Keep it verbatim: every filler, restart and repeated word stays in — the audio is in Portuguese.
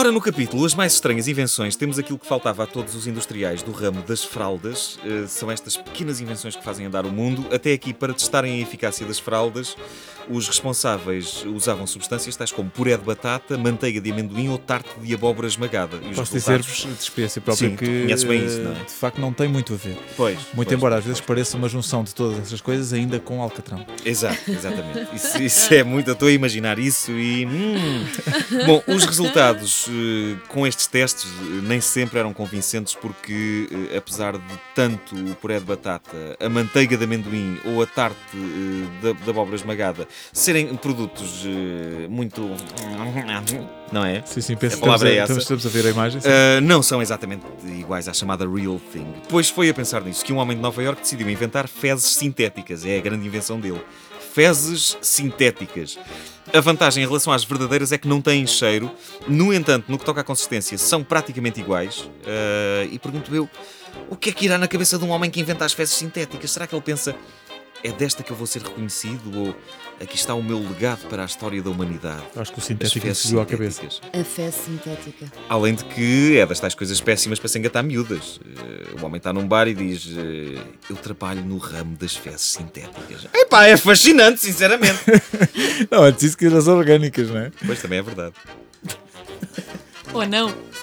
Ora, no capítulo As Mais Estranhas Invenções, temos aquilo que faltava a todos os industriais do ramo das fraldas. Uh, são estas pequenas invenções que fazem andar o mundo. Até aqui, para testarem a eficácia das fraldas, os responsáveis usavam substâncias tais como puré de batata, manteiga de amendoim ou tarte de abóbora esmagada. E os Posso resultados... dizer-vos de experiência própria Sim, que conheces bem isso, não é? de facto não tem muito a ver. Pois, Muito pois, embora pois, às vezes pois. pareça uma junção de todas essas coisas ainda com alcatrão. Exato, exatamente. Isso, isso é muito, eu estou a imaginar isso e... Hum. Bom, os resultados uh, com estes testes uh, nem sempre eram convincentes porque, uh, apesar de tanto o puré de batata, a manteiga de amendoim ou a tarte uh, da, da abóbora esmagada serem produtos uh, muito... Não é? Sim, sim, penso A que palavra é estamos, a, essa. estamos a ver a imagem. sim. Uh, não são exatamente iguais à chamada real thing. Pois foi a pensar nisso que um homem de Nova Iorque decidiu inventar fezes sintéticas. É a grande invenção dele. Fezes sintéticas. A vantagem em relação às verdadeiras é que não têm cheiro. No entanto, no que toca à consistência, são praticamente iguais. Uh, e pergunto eu, o que é que irá na cabeça de um homem que inventa as fezes sintéticas? Será que ele pensa, é desta que eu vou ser reconhecido? Ou aqui está o meu legado para a história da humanidade? Acho que o As sintético fezes subiu à cabeça. sintéticas. A fé sintética. Além de que é das tais coisas péssimas para se engatar miúdas. Uh, o homem está num bar e diz, uh, eu trabalho no ramo das fezes sintéticas. Epá, é fascinante, sinceramente. Não, antes isso que as orgânicas, não é? Pois também é verdade. Ou não?